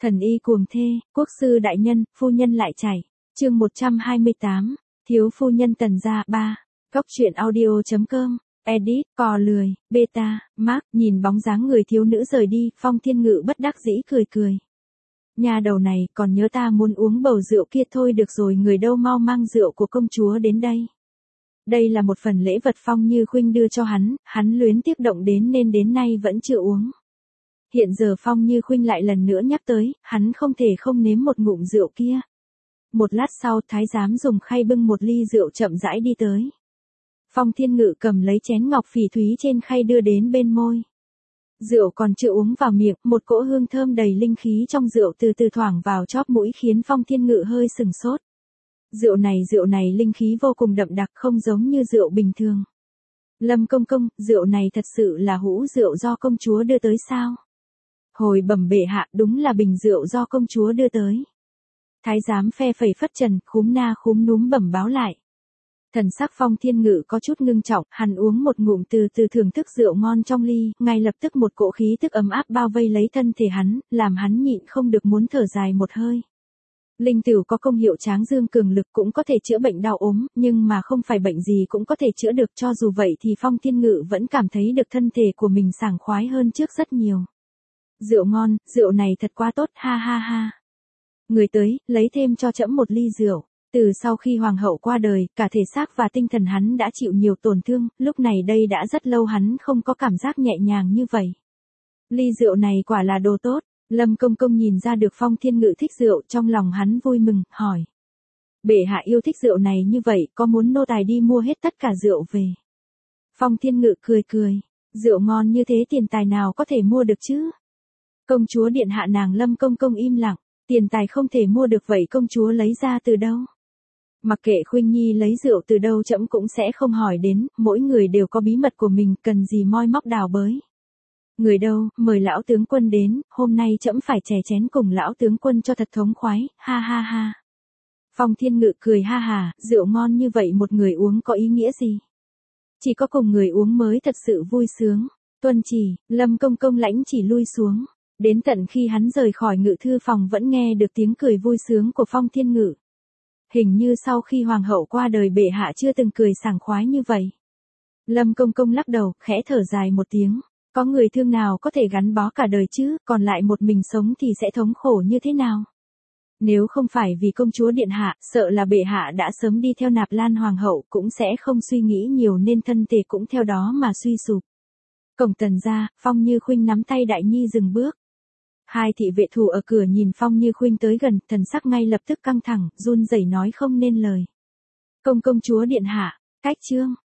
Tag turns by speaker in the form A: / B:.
A: Thần y cuồng thê, quốc sư đại nhân, phu nhân lại chảy. Chương 128, thiếu phu nhân Tần gia 3. Góc truyện audio.com. Edit, cò lười, beta, Mark, nhìn bóng dáng người thiếu nữ rời đi, Phong Thiên Ngự bất đắc dĩ cười cười. Nhà đầu này, còn nhớ ta muốn uống bầu rượu kia thôi được rồi, người đâu mau mang rượu của công chúa đến đây. Đây là một phần lễ vật Phong Như Khuynh đưa cho hắn luyến tiếc động đến nên đến nay vẫn chưa uống. Hiện giờ Phong Như Khuynh lại lần nữa nhắc tới, hắn không thể không nếm một ngụm rượu kia. Một lát sau, thái giám dùng khay bưng một ly rượu chậm rãi đi tới. Phong Thiên Ngự cầm lấy chén ngọc phỉ thúy trên khay đưa đến bên môi. Rượu còn chưa uống vào miệng, một cỗ hương thơm đầy linh khí trong rượu từ từ thoảng vào chóp mũi khiến Phong Thiên Ngự hơi sừng sốt. Rượu này linh khí vô cùng đậm đặc, không giống như rượu bình thường. Lâm công công, rượu này thật sự là hũ rượu do công chúa đưa tới sao? Hồi bẩm bệ hạ, đúng là bình rượu do công chúa đưa tới. Thái giám phe phẩy phất trần, khúm na khúm núm bẩm báo lại. Thần sắc Phong Thiên Ngự có chút ngưng trọng, hắn uống một ngụm từ từ thưởng thức rượu ngon trong ly, ngay lập tức một cỗ khí tức ấm áp bao vây lấy thân thể hắn, làm hắn nhịn không được muốn thở dài một hơi. Linh tửu có công hiệu tráng dương cường lực, cũng có thể chữa bệnh đau ốm, nhưng mà không phải bệnh gì cũng có thể chữa được, cho dù vậy thì Phong Thiên Ngự vẫn cảm thấy được thân thể của mình sảng khoái hơn trước rất nhiều. Rượu ngon, rượu này thật quá tốt, ha ha ha. Người tới, lấy thêm cho trẫm một ly rượu. Từ sau khi hoàng hậu qua đời, cả thể xác và tinh thần hắn đã chịu nhiều tổn thương, lúc này đây đã rất lâu hắn không có cảm giác nhẹ nhàng như vậy. Ly rượu này quả là đồ tốt. Lâm công công nhìn ra được Phong Thiên Ngự thích rượu, trong lòng hắn vui mừng, hỏi. Bệ hạ yêu thích rượu này như vậy, có muốn nô tài đi mua hết tất cả rượu về? Phong Thiên Ngự cười cười. Rượu ngon như thế tiền tài nào có thể mua được chứ? Công chúa điện hạ nàng Lâm công công im lặng. Tiền tài không thể mua được vậy công chúa lấy ra từ đâu? Mặc kệ Khuynh Nhi lấy rượu từ đâu trẫm cũng sẽ không hỏi đến, mỗi người đều có bí mật của mình, cần gì moi móc đào bới. Người đâu, mời lão tướng quân đến, hôm nay trẫm phải chè chén cùng lão tướng quân cho thật thống khoái, ha ha ha. Phong Thiên Ngự cười ha hà, rượu ngon như vậy một người uống có ý nghĩa gì? Chỉ có cùng người uống mới thật sự vui sướng. Tuân chỉ, Lâm công công lãnh chỉ lui xuống. Đến tận khi hắn rời khỏi ngự thư phòng vẫn nghe được tiếng cười vui sướng của Phong Thiên Ngự. Hình như sau khi hoàng hậu qua đời bệ hạ chưa từng cười sảng khoái như vậy. Lâm công công lắc đầu, khẽ thở dài một tiếng. Có người thương nào có thể gắn bó cả đời chứ, còn lại một mình sống thì sẽ thống khổ như thế nào? Nếu không phải vì công chúa điện hạ, sợ là bệ hạ đã sớm đi theo Nạp Lan hoàng hậu, cũng sẽ không suy nghĩ nhiều nên thân thể cũng theo đó mà suy sụp. Cổng Tần gia, Phong Như Khuynh nắm tay Đại Nhi dừng bước. Hai thị vệ thủ ở cửa nhìn Phong Như Khuynh tới gần, thần sắc ngay lập tức căng thẳng, run rẩy nói không nên lời. Công công chúa điện hạ, cách chương.